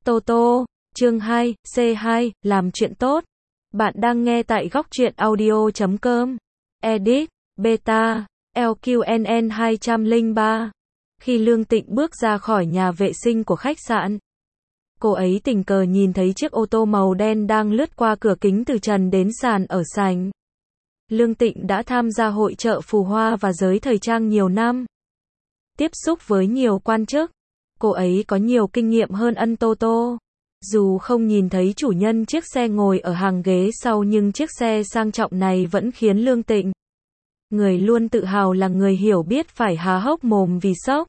Toto, chương 2, C2, làm chuyện tốt. Bạn đang nghe tại góc truyện audio.com. Edit, Beta, LQNN 203. Khi Lương Tịnh bước ra khỏi nhà vệ sinh của khách sạn, cô ấy tình cờ nhìn thấy chiếc ô tô màu đen đang lướt qua cửa kính từ trần đến sàn ở sảnh. Lương Tịnh đã tham gia hội chợ phù hoa và giới thời trang nhiều năm. Tiếp xúc với nhiều quan chức, cô ấy có nhiều kinh nghiệm hơn ân Toto. Dù không nhìn thấy chủ nhân chiếc xe ngồi ở hàng ghế sau nhưng chiếc xe sang trọng này vẫn khiến Lương Tịnh, người luôn tự hào là người hiểu biết, phải há hốc mồm vì sốc.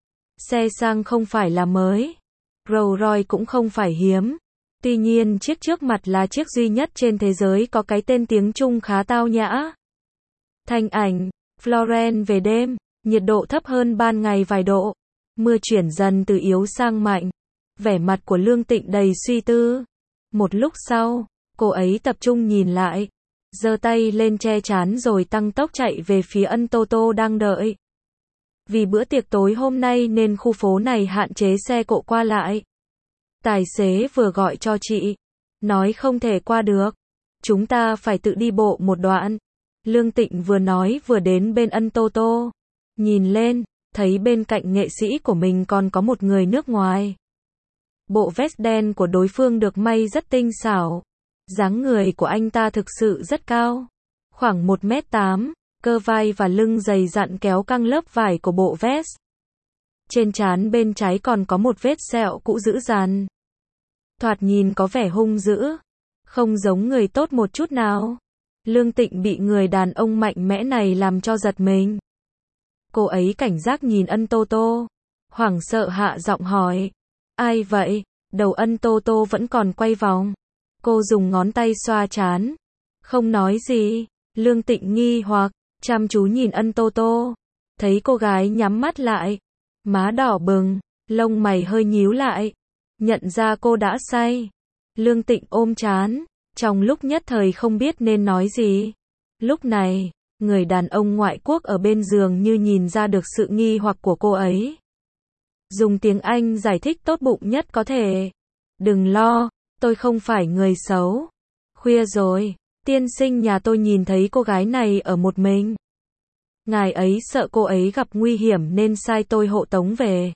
Xe sang không phải là mới, Rolls Royce cũng không phải hiếm. Tuy nhiên chiếc trước mặt là chiếc duy nhất trên thế giới có cái tên tiếng Trung khá tao nhã. Thanh ảnh, Florence về đêm, nhiệt độ thấp hơn ban ngày vài độ. Mưa chuyển dần từ yếu sang mạnh. Vẻ mặt của Lương Tịnh đầy suy tư. Một lúc sau, cô ấy tập trung nhìn lại, giơ tay lên che trán rồi tăng tốc chạy về phía ân Toto đang đợi. Vì bữa tiệc tối hôm nay nên khu phố này hạn chế xe cộ qua lại. Tài xế vừa gọi cho chị, nói không thể qua được, chúng ta phải tự đi bộ một đoạn. Lương Tịnh vừa nói vừa đến bên ân Toto, nhìn lên, thấy bên cạnh nghệ sĩ của mình còn có một người nước ngoài. Bộ vest đen của đối phương được may rất tinh xảo. Dáng người của anh ta thực sự rất cao, khoảng 1m8, cơ vai và lưng dày dặn kéo căng lớp vải của bộ vest. Trên trán bên trái còn có một vết sẹo cũ dữ dằn. Thoạt nhìn có vẻ hung dữ, không giống người tốt một chút nào. Lương Tịnh bị người đàn ông mạnh mẽ này làm cho giật mình. Cô ấy cảnh giác nhìn ân Toto, hoảng sợ hạ giọng hỏi, ai vậy? Đầu ân Toto vẫn còn quay vòng. Cô dùng ngón tay xoa trán, không nói gì. Lương Tịnh nghi hoặc, chăm chú nhìn ân Toto, thấy cô gái nhắm mắt lại, má đỏ bừng, lông mày hơi nhíu lại, nhận ra cô đã say. Lương Tịnh ôm trán, trong lúc nhất thời không biết nên nói gì. Lúc này, người đàn ông ngoại quốc ở bên giường như nhìn ra được sự nghi hoặc của cô ấy. Dùng tiếng Anh giải thích tốt bụng nhất có thể. Đừng lo, tôi không phải người xấu. Khuya rồi, tiên sinh nhà tôi nhìn thấy cô gái này ở một mình. Ngài ấy sợ cô ấy gặp nguy hiểm nên sai tôi hộ tống về.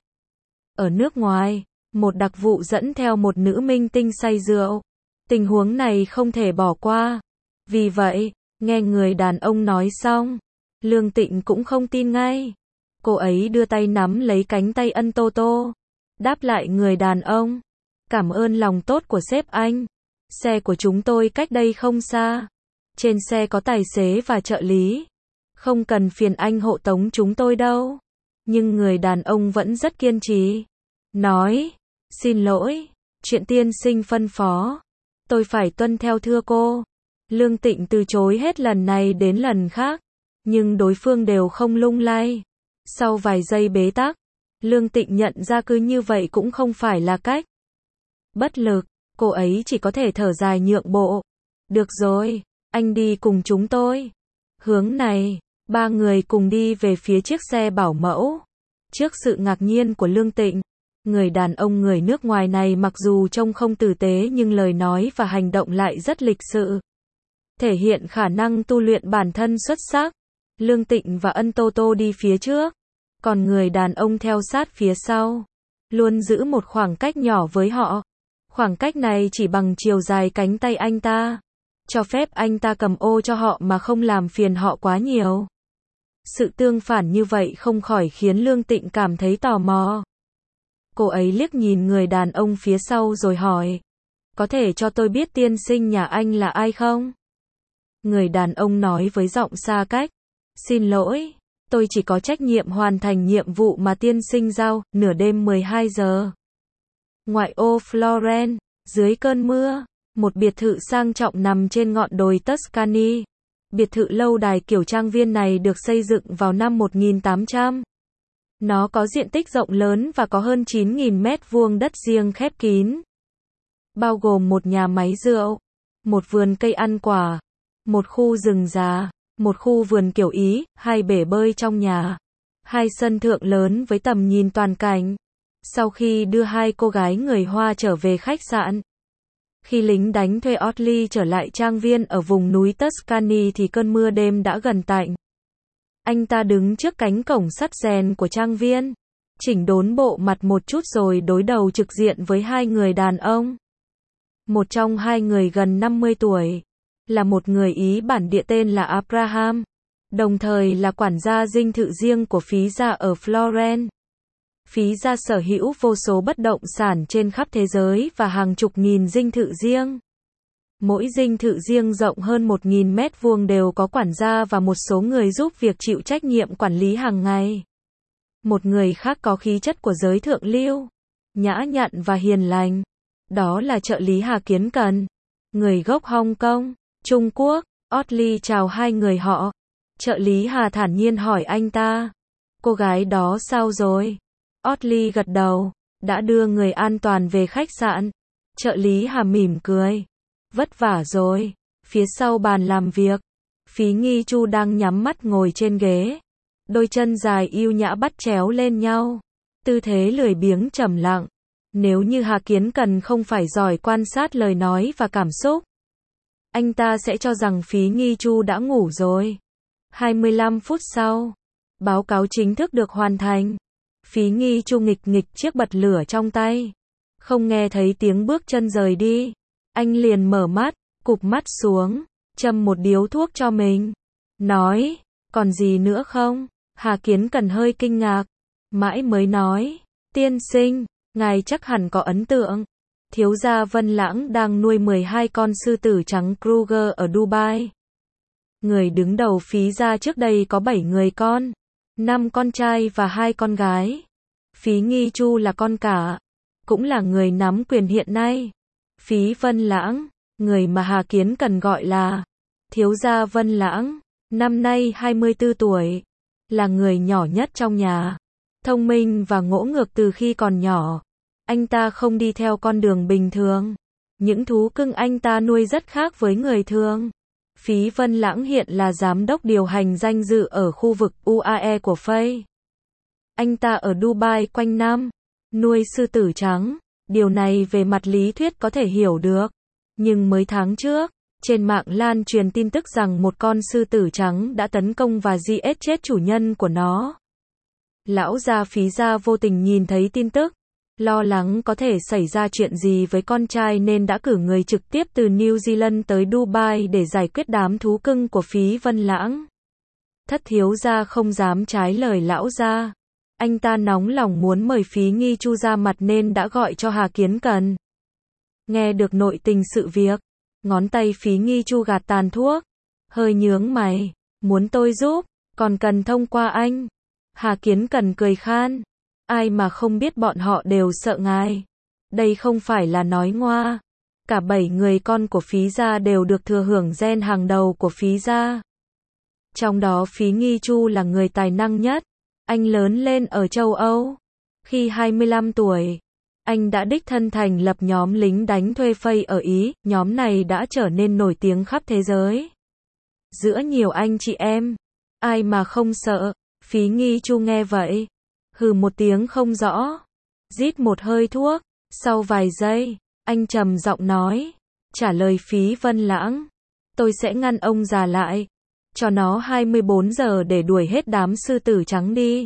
Ở nước ngoài, một đặc vụ dẫn theo một nữ minh tinh say rượu. Tình huống này không thể bỏ qua. Vì vậy, nghe người đàn ông nói xong, Lương Tịnh cũng không tin ngay. Cô ấy đưa tay nắm lấy cánh tay ân Toto, đáp lại người đàn ông. Cảm ơn lòng tốt của sếp anh. Xe của chúng tôi cách đây không xa. Trên xe có tài xế và trợ lý. Không cần phiền anh hộ tống chúng tôi đâu. Nhưng người đàn ông vẫn rất kiên trì. Nói, xin lỗi, chuyện tiên sinh phân phó. Tôi phải tuân theo thưa cô. Lương Tịnh từ chối hết lần này đến lần khác. Nhưng đối phương đều không lung lay. Sau vài giây bế tắc, Lương Tịnh nhận ra cứ như vậy cũng không phải là cách. Bất lực, cô ấy chỉ có thể thở dài nhượng bộ. Được rồi, anh đi cùng chúng tôi. Hướng này, ba người cùng đi về phía chiếc xe bảo mẫu. Trước sự ngạc nhiên của Lương Tịnh, người đàn ông người nước ngoài này mặc dù trông không tử tế nhưng lời nói và hành động lại rất lịch sự. Thể hiện khả năng tu luyện bản thân xuất sắc. Lương Tịnh và ân Toto đi phía trước, còn người đàn ông theo sát phía sau, luôn giữ một khoảng cách nhỏ với họ. Khoảng cách này chỉ bằng chiều dài cánh tay anh ta, cho phép anh ta cầm ô cho họ mà không làm phiền họ quá nhiều. Sự tương phản như vậy không khỏi khiến Lương Tịnh cảm thấy tò mò. Cô ấy liếc nhìn người đàn ông phía sau rồi hỏi, có thể cho tôi biết tiên sinh nhà anh là ai không? Người đàn ông nói với giọng xa cách, xin lỗi, tôi chỉ có trách nhiệm hoàn thành nhiệm vụ mà tiên sinh giao. Nửa đêm 12 giờ. Ngoại ô Florence, dưới cơn mưa, một biệt thự sang trọng nằm trên ngọn đồi Tuscany. Biệt thự lâu đài kiểu trang viên này được xây dựng vào năm 1800. Nó có diện tích rộng lớn và có hơn 9.000 mét vuông đất riêng khép kín. Bao gồm một nhà máy rượu, một vườn cây ăn quả, một khu rừng già, một khu vườn kiểu Ý, hai bể bơi trong nhà, hai sân thượng lớn với tầm nhìn toàn cảnh. Sau khi đưa hai cô gái người Hoa trở về khách sạn, khi lính đánh thuê Otley trở lại trang viên ở vùng núi Tuscany thì cơn mưa đêm đã gần tạnh. Anh ta đứng trước cánh cổng sắt rèn của trang viên, chỉnh đốn bộ mặt một chút rồi đối đầu trực diện với hai người đàn ông. Một trong hai người gần 50 tuổi, là một người Ý bản địa tên là Abraham, đồng thời là quản gia dinh thự riêng của phí gia ở Florence. Phí gia sở hữu vô số bất động sản trên khắp thế giới và hàng chục nghìn dinh thự riêng. Mỗi dinh thự riêng rộng hơn 1.000 mét vuông đều có quản gia và một số người giúp việc chịu trách nhiệm quản lý hàng ngày. Một người khác có khí chất của giới thượng lưu, nhã nhặn và hiền lành. Đó là trợ lý Hà Kiến Cần, người gốc Hong Kong, Trung Quốc. Otley chào hai người họ. Trợ lý Hà thản nhiên hỏi anh ta, cô gái đó sao rồi? Otley gật đầu, đã đưa người an toàn về khách sạn. Trợ lý Hà mỉm cười, vất vả rồi. Phía sau bàn làm việc, Phí Nghi Chu đang nhắm mắt ngồi trên ghế, đôi chân dài yêu nhã bắt chéo lên nhau, tư thế lười biếng trầm lặng. Nếu như Hà Kiến Cần không phải giỏi quan sát lời nói và cảm xúc, anh ta sẽ cho rằng Phí Nghi Chu đã ngủ rồi. 25 phút sau, báo cáo chính thức được hoàn thành. Phí Nghi Chu nghịch nghịch chiếc bật lửa trong tay, không nghe thấy tiếng bước chân rời đi. Anh liền mở mắt, cụp mắt xuống, châm một điếu thuốc cho mình, nói, còn gì nữa không? Hà Kiến Cần hơi kinh ngạc, mãi mới nói, tiên sinh, ngài chắc hẳn có ấn tượng. Thiếu gia Vân Lãng đang nuôi 12 con sư tử trắng Kruger ở Dubai. Người đứng đầu phí gia trước đây có 7 người con, 5 con trai và 2 con gái. Phí Nghi Chu là con cả, cũng là người nắm quyền hiện nay. Phí Vân Lãng, người mà Hà Kiến Cần gọi là thiếu gia Vân Lãng, năm nay 24 tuổi, là người nhỏ nhất trong nhà, thông minh và ngỗ ngược từ khi còn nhỏ. Anh ta không đi theo con đường bình thường. Những thú cưng anh ta nuôi rất khác với người thường. Phí Vân Lãng hiện là giám đốc điều hành danh dự ở khu vực UAE của FAI. Anh ta ở Dubai quanh năm, nuôi sư tử trắng. Điều này về mặt lý thuyết có thể hiểu được. Nhưng mấy tháng trước, trên mạng lan truyền tin tức rằng một con sư tử trắng đã tấn công và giết chết chủ nhân của nó. Lão gia Phí gia vô tình nhìn thấy tin tức, lo lắng có thể xảy ra chuyện gì với con trai nên đã cử người trực tiếp từ New Zealand tới Dubai để giải quyết đám thú cưng của Phí Vân Lãng. Thất thiếu gia không dám trái lời lão gia. Anh ta nóng lòng muốn mời Phí Nghi Chu ra mặt nên đã gọi cho Hà Kiến Cần. Nghe được nội tình sự việc, ngón tay Phí Nghi Chu gạt tàn thuốc, hơi nhướng mày, muốn tôi giúp, còn cần thông qua anh. Hà Kiến Cần cười khan, ai mà không biết bọn họ đều sợ ngài. Đây không phải là nói ngoa. Cả 7 người con của Phí gia đều được thừa hưởng gen hàng đầu của Phí gia. Trong đó Phí Nghi Chu là người tài năng nhất. Anh lớn lên ở châu Âu. Khi 25 tuổi, anh đã đích thân thành lập nhóm lính đánh thuê FAI ở Ý. Nhóm này đã trở nên nổi tiếng khắp thế giới. Giữa nhiều anh chị em, ai mà không sợ. Phí Nghi Chu nghe vậy, hừ một tiếng không rõ, rít một hơi thuốc. Sau vài giây, anh trầm giọng nói, trả lời Phí Vân Lãng, tôi sẽ ngăn ông già lại, cho nó 24 giờ để đuổi hết đám sư tử trắng đi.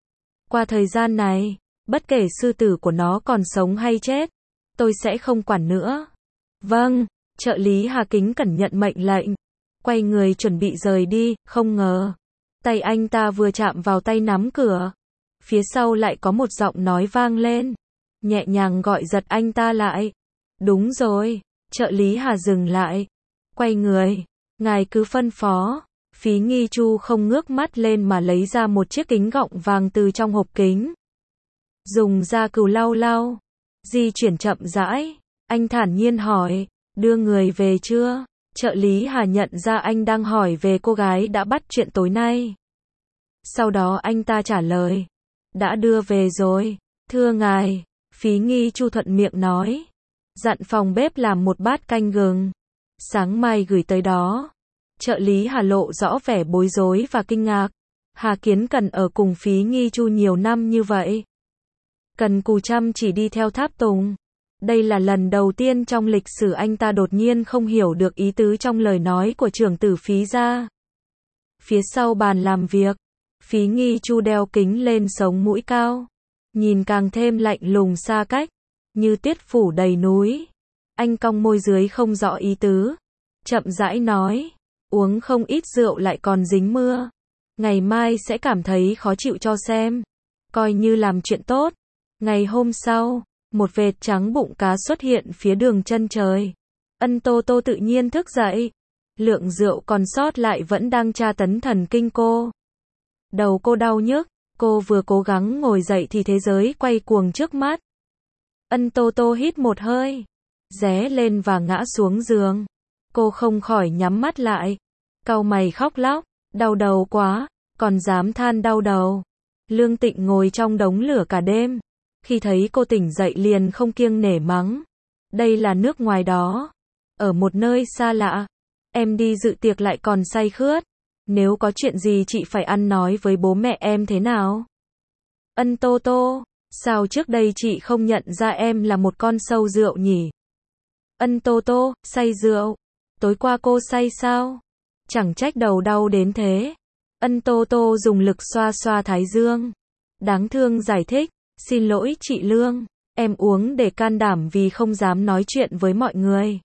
Qua thời gian này, bất kể sư tử của nó còn sống hay chết, tôi sẽ không quản nữa. Vâng, trợ lý Hà Kính cẩn nhận mệnh lệnh, quay người chuẩn bị rời đi. Không ngờ, tay anh ta vừa chạm vào tay nắm cửa, phía sau lại có một giọng nói vang lên, nhẹ nhàng gọi giật anh ta lại. Đúng rồi. Trợ lý Hà dừng lại, quay người, ngài cứ phân phó. Phí Nghi Chu không ngước mắt lên mà lấy ra một chiếc kính gọng vàng từ trong hộp kính, dùng da cừu lau lau, di chuyển chậm rãi. Anh thản nhiên hỏi, đưa người về chưa? Trợ lý Hà nhận ra anh đang hỏi về cô gái đã bắt chuyện tối nay. Sau đó anh ta trả lời, đã đưa về rồi, thưa ngài. Phí Nghi Chu thuận miệng nói, dặn phòng bếp làm một bát canh gừng, sáng mai gửi tới đó. Trợ lý Hà lộ rõ vẻ bối rối và kinh ngạc. Hà Kiến Cần ở cùng Phí Nghi Chu nhiều năm như vậy, cần cù chăm chỉ đi theo tháp tùng. Đây là lần đầu tiên trong lịch sử anh ta đột nhiên không hiểu được ý tứ trong lời nói của trưởng tử Phí gia. Phía sau bàn làm việc, Phí Nghi Chu đeo kính lên sống mũi cao, nhìn càng thêm lạnh lùng xa cách, như tiết phủ đầy núi. Anh cong môi dưới không rõ ý tứ, chậm rãi nói, uống không ít rượu lại còn dính mưa. Ngày mai sẽ cảm thấy khó chịu cho xem. Coi như làm chuyện tốt. Ngày hôm sau, một vệt trắng bụng cá xuất hiện phía đường chân trời. Ân Tô Tô tự nhiên thức dậy. Lượng rượu còn sót lại vẫn đang tra tấn thần kinh cô. Đầu cô đau nhức, cô vừa cố gắng ngồi dậy thì thế giới quay cuồng trước mắt. Ân Tô Tô hít một hơi, ré lên và ngã xuống giường. Cô không khỏi nhắm mắt lại, cau mày khóc lóc, đau đầu quá, còn dám than đau đầu. Lương Tịnh ngồi trong đống lửa cả đêm, khi thấy cô tỉnh dậy liền không kiêng nể mắng. Đây là nước ngoài đó, ở một nơi xa lạ, em đi dự tiệc lại còn say khướt. Nếu có chuyện gì chị phải ăn nói với bố mẹ em thế nào? Ân Tô Tô, sao trước đây chị không nhận ra em là một con sâu rượu nhỉ? Ân Tô Tô, say rượu. Tối qua cô say sao? Chẳng trách đầu đau đến thế. Ân Tô Tô dùng lực xoa xoa thái dương. Đáng thương giải thích, xin lỗi chị Lương, em uống để can đảm vì không dám nói chuyện với mọi người.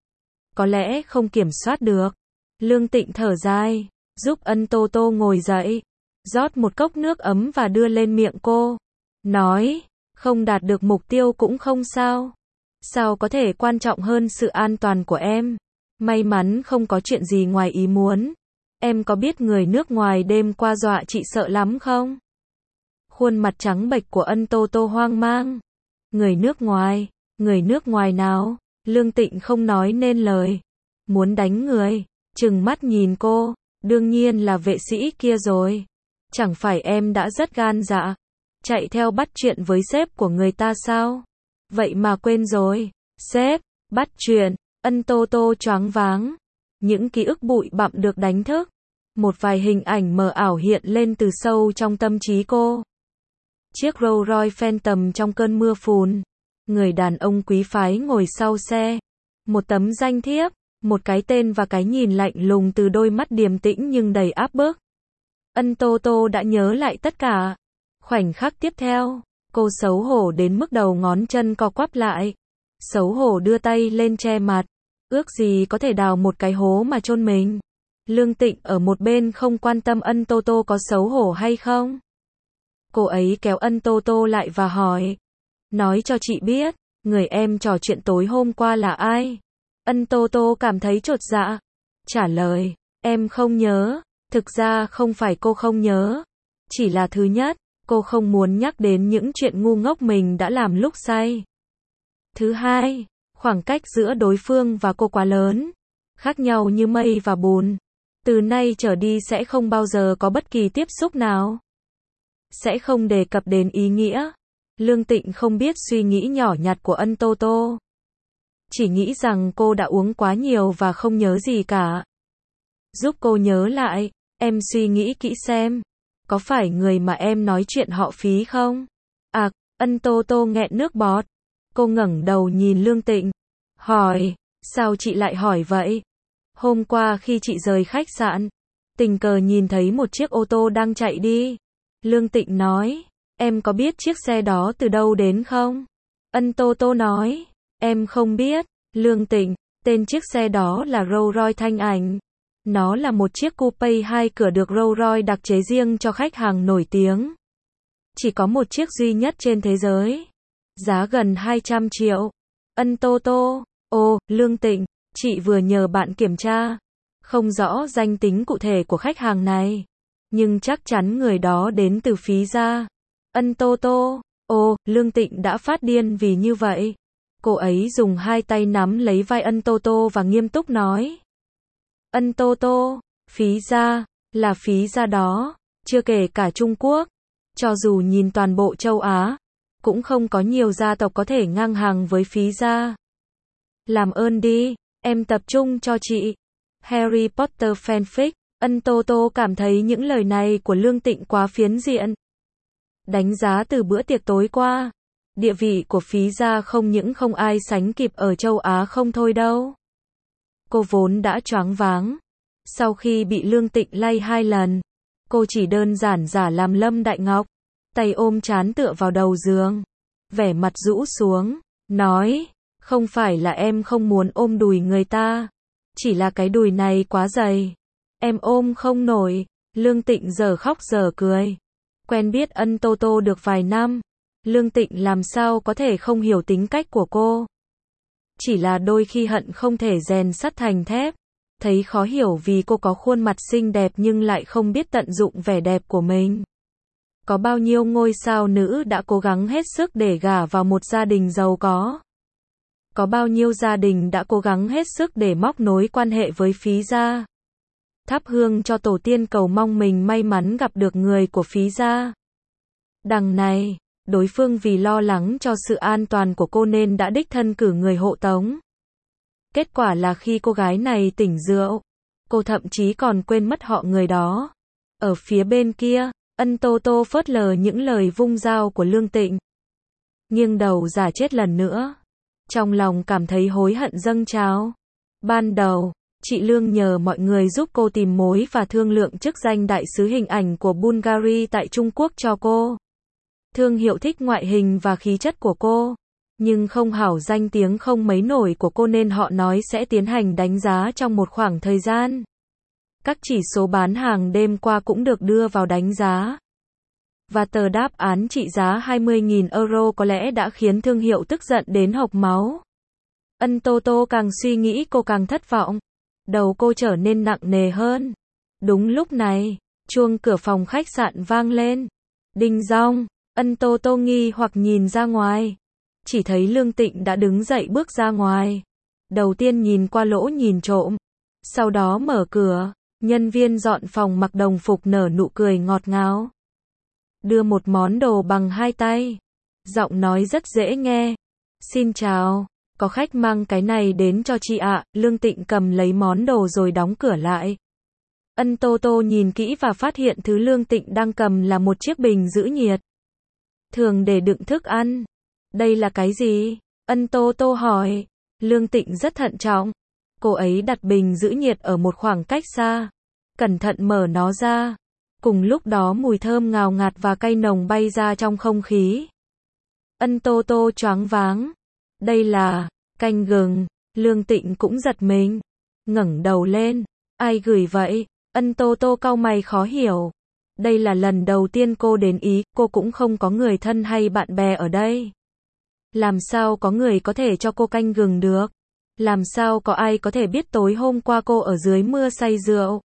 Có lẽ không kiểm soát được. Lương Tịnh thở dài, giúp Ân Tô Tô ngồi dậy, rót một cốc nước ấm và đưa lên miệng cô. Nói, không đạt được mục tiêu cũng không sao. Sao có thể quan trọng hơn sự an toàn của em? May mắn không có chuyện gì ngoài ý muốn. Em có biết người nước ngoài đêm qua dọa chị sợ lắm không? Khuôn mặt trắng bệch của Ân Tô Tô hoang mang. Người nước ngoài nào? Lương Tịnh không nói nên lời. Muốn đánh người, trừng mắt nhìn cô, đương nhiên là vệ sĩ kia rồi. Chẳng phải em đã rất gan dạ, chạy theo bắt chuyện với sếp của người ta sao? Vậy mà quên rồi. Sếp, bắt chuyện. Ân Tô Tô choáng váng. Những ký ức bụi bặm được đánh thức. Một vài hình ảnh mờ ảo hiện lên từ sâu trong tâm trí cô. Chiếc Rolls Royce Phantom trong cơn mưa phùn. Người đàn ông quý phái ngồi sau xe. Một tấm danh thiếp, một cái tên và cái nhìn lạnh lùng từ đôi mắt điềm tĩnh nhưng đầy áp bức. Ân Tô Tô đã nhớ lại tất cả. Khoảnh khắc tiếp theo, cô xấu hổ đến mức đầu ngón chân co quắp lại. Xấu hổ đưa tay lên che mặt. Ước gì có thể đào một cái hố mà chôn mình. Lương Tịnh ở một bên không quan tâm Ân Tô Tô có xấu hổ hay không. Cô ấy kéo Ân Tô Tô lại và hỏi. Nói cho chị biết, người em trò chuyện tối hôm qua là ai? Ân Tô Tô cảm thấy chột dạ. Trả lời, em không nhớ. Thực ra không phải cô không nhớ. Chỉ là thứ nhất, cô không muốn nhắc đến những chuyện ngu ngốc mình đã làm lúc say. Thứ hai, khoảng cách giữa đối phương và cô quá lớn. Khác nhau như mây và bùn. Từ nay trở đi sẽ không bao giờ có bất kỳ tiếp xúc nào. Sẽ không đề cập đến ý nghĩa. Lương Tịnh không biết suy nghĩ nhỏ nhặt của Ân Tô Tô. Chỉ nghĩ rằng cô đã uống quá nhiều và không nhớ gì cả. Giúp cô nhớ lại, em suy nghĩ kỹ xem. Có phải người mà em nói chuyện họ Phí không? À, Ân Tô Tô nghẹn nước bọt. Cô ngẩng đầu nhìn Lương Tịnh. Hỏi, sao chị lại hỏi vậy? Hôm qua khi chị rời khách sạn, tình cờ nhìn thấy một chiếc ô tô đang chạy đi. Lương Tịnh nói, em có biết chiếc xe đó từ đâu đến không? Ân Tô Tô nói, em không biết. Lương Tịnh, tên chiếc xe đó là Rolls Royce Thanh Ảnh. Nó là một chiếc coupe 2 cửa được Rolls Royce đặc chế riêng cho khách hàng nổi tiếng. Chỉ có một chiếc duy nhất trên thế giới. Giá gần 200 triệu. Ân Tô Tô, ồ, Lương Tịnh, chị vừa nhờ bạn kiểm tra. Không rõ danh tính cụ thể của khách hàng này. Nhưng chắc chắn người đó đến từ Phí gia. Ân Tô Tô, ồ, Lương Tịnh đã phát điên vì như vậy. Cô ấy dùng hai tay nắm lấy vai Ân Tô Tô và nghiêm túc nói. Ân Tô Tô, Phí gia, là Phí gia đó, chưa kể cả Trung Quốc. Cho dù nhìn toàn bộ châu Á, cũng không có nhiều gia tộc có thể ngang hàng với Phí gia. Làm ơn đi, em tập trung cho chị. Harry Potter fanfic. Ân Tô Tô cảm thấy những lời này của Lương Tịnh quá phiến diện. Đánh giá từ bữa tiệc tối qua, Địa vị của Phí gia không những không ai sánh kịp ở châu Á không thôi đâu. Cô vốn đã choáng váng. Sau khi bị Lương Tịnh lay 2 lần, cô chỉ đơn giản giả làm Lâm Đại Ngọc, tay ôm trán tựa vào đầu giường, vẻ mặt rũ xuống, nói, không phải là em không muốn ôm đùi người ta, chỉ là cái đùi này quá dày, em ôm không nổi. Lương Tịnh giờ khóc giờ cười. Quen biết Ân Tô Tô được vài năm, Lương Tịnh làm sao có thể không hiểu tính cách của cô. Chỉ là đôi khi hận không thể rèn sắt thành thép, thấy khó hiểu vì cô có khuôn mặt xinh đẹp nhưng lại không biết tận dụng vẻ đẹp của mình. Có bao nhiêu ngôi sao nữ đã cố gắng hết sức để gả vào một gia đình giàu có. Có bao nhiêu gia đình đã cố gắng hết sức để móc nối quan hệ với Phí gia. Thắp hương cho tổ tiên cầu mong mình may mắn gặp được người của Phí gia. Đằng này, đối phương vì lo lắng cho sự an toàn của cô nên đã đích thân cử người hộ tống. Kết quả là khi cô gái này tỉnh rượu, cô thậm chí còn quên mất họ người đó. Ở phía bên kia, Ân Tô Tô phớt lờ những lời vung dao của Lương Tịnh, nghiêng đầu giả chết lần nữa. Trong lòng cảm thấy hối hận dâng trào. Ban đầu, chị Lương nhờ mọi người giúp cô tìm mối và thương lượng chức danh đại sứ hình ảnh của Bulgaria tại Trung Quốc cho cô. Thương hiệu thích ngoại hình và khí chất của cô, nhưng không hảo danh tiếng không mấy nổi của cô nên họ nói sẽ tiến hành đánh giá trong một khoảng thời gian. Các chỉ số bán hàng đêm qua cũng được đưa vào đánh giá. Và tờ đáp án trị giá 20.000 euro có lẽ đã khiến thương hiệu tức giận đến hộc máu. Ân Tô Tô càng suy nghĩ cô càng thất vọng. Đầu cô trở nên nặng nề hơn. Đúng lúc này, chuông cửa phòng khách sạn vang lên. Đinh dong, Ân Tô Tô nghi hoặc nhìn ra ngoài. Chỉ thấy Lương Tịnh đã đứng dậy bước ra ngoài. Đầu tiên nhìn qua lỗ nhìn trộm. Sau đó mở cửa, nhân viên dọn phòng mặc đồng phục nở nụ cười ngọt ngào. Đưa một món đồ bằng 2 tay. Giọng nói rất dễ nghe. Xin chào, có khách mang cái này đến cho chị ạ. Lương Tịnh cầm lấy món đồ rồi đóng cửa lại. Ân Tô Tô nhìn kỹ và phát hiện thứ Lương Tịnh đang cầm là một chiếc bình giữ nhiệt. Thường để đựng thức ăn. Đây là cái gì? Ân Tô Tô hỏi. Lương Tịnh rất thận trọng. Cô ấy đặt bình giữ nhiệt ở một khoảng cách xa. Cẩn thận mở nó ra. Cùng lúc đó mùi thơm ngào ngạt và cay nồng bay ra trong không khí. Ân Tô Tô choáng váng. Đây là canh gừng. Lương Tịnh cũng giật mình. Ngẩng đầu lên. Ai gửi vậy? Ân Tô Tô cau mày khó hiểu. Đây là lần đầu tiên cô đến Ý, cô cũng không có người thân hay bạn bè ở đây. Làm sao có người có thể cho cô canh gừng được? Làm sao có ai có thể biết tối hôm qua cô ở dưới mưa say rượu?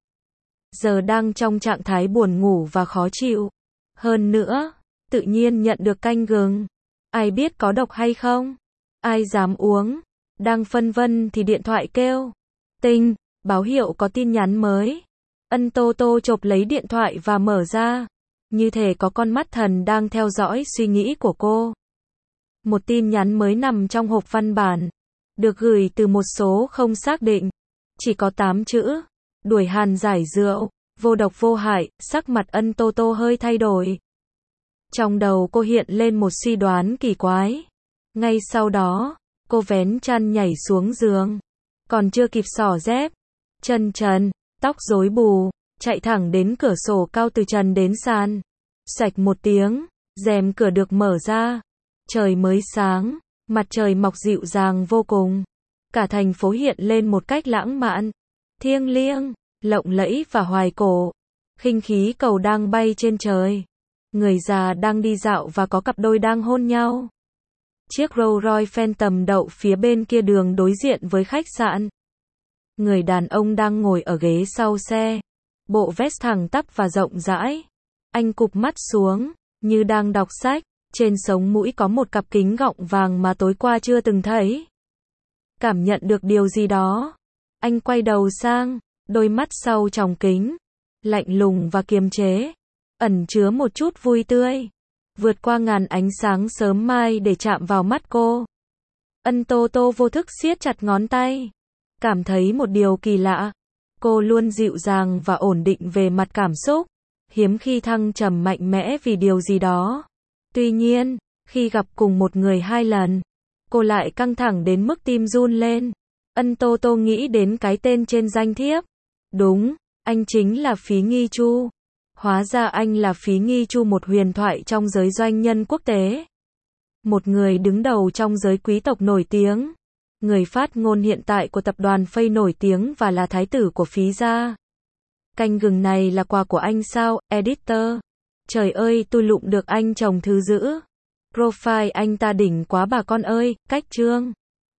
Giờ đang trong trạng thái buồn ngủ và khó chịu. Hơn nữa, tự nhiên nhận được canh gừng. Ai biết có độc hay không? Ai dám uống? Đang phân vân thì điện thoại kêu. Tinh, báo hiệu có tin nhắn mới. Ân Tô Tô chộp lấy điện thoại và mở ra. Như thể có con mắt thần đang theo dõi suy nghĩ của cô. Một tin nhắn mới nằm trong hộp văn bản. Được gửi từ một số không xác định. Chỉ có 8 chữ. Đuổi Hàn giải rượu. Vô độc vô hại. Sắc mặt Ân Tô Tô hơi thay đổi. Trong đầu cô hiện lên một suy đoán kỳ quái. Ngay sau đó, cô vén chăn nhảy xuống giường. Còn chưa kịp xỏ dép. Chân trần, tóc rối bù, chạy thẳng đến cửa sổ cao từ trần đến sàn. Xoạch một tiếng, rèm cửa được mở ra. Trời mới sáng, mặt trời mọc dịu dàng vô cùng. Cả thành phố hiện lên một cách lãng mạn, thiêng liêng, lộng lẫy và hoài cổ. Khinh khí cầu đang bay trên trời. Người già đang đi dạo và có cặp đôi đang hôn nhau. Chiếc Rolls Royce Phantom đậu phía bên kia đường đối diện với khách sạn. Người đàn ông đang ngồi ở ghế sau xe. Bộ vest thẳng tắp và rộng rãi. Anh cụp mắt xuống, như đang đọc sách. Trên sống mũi có một cặp kính gọng vàng mà tối qua chưa từng thấy. Cảm nhận được điều gì đó. Anh quay đầu sang, đôi mắt sau tròng kính. Lạnh lùng và kiềm chế. Ẩn chứa một chút vui tươi. Vượt qua ngàn ánh sáng sớm mai để chạm vào mắt cô. Ân Tô Tô vô thức siết chặt ngón tay. Cảm thấy một điều kỳ lạ. Cô luôn dịu dàng và ổn định về mặt cảm xúc. Hiếm khi thăng trầm mạnh mẽ vì điều gì đó. Tuy nhiên, Khi gặp cùng một người 2 lần, cô lại căng thẳng đến mức tim run lên. Ân Tô Tô nghĩ đến cái tên trên danh thiếp. Đúng, anh chính là Phí Nghi Chu. Hóa ra anh là Phí Nghi Chu, một huyền thoại trong giới doanh nhân quốc tế. Một người đứng đầu trong giới quý tộc nổi tiếng. Người phát ngôn hiện tại của tập đoàn Phây nổi tiếng và là thái tử của Phí gia. Canh gừng này là quà của anh sao, editor? Trời ơi, tôi lụm được anh chồng thứ dữ. Profile anh ta đỉnh quá bà con ơi, cách chương.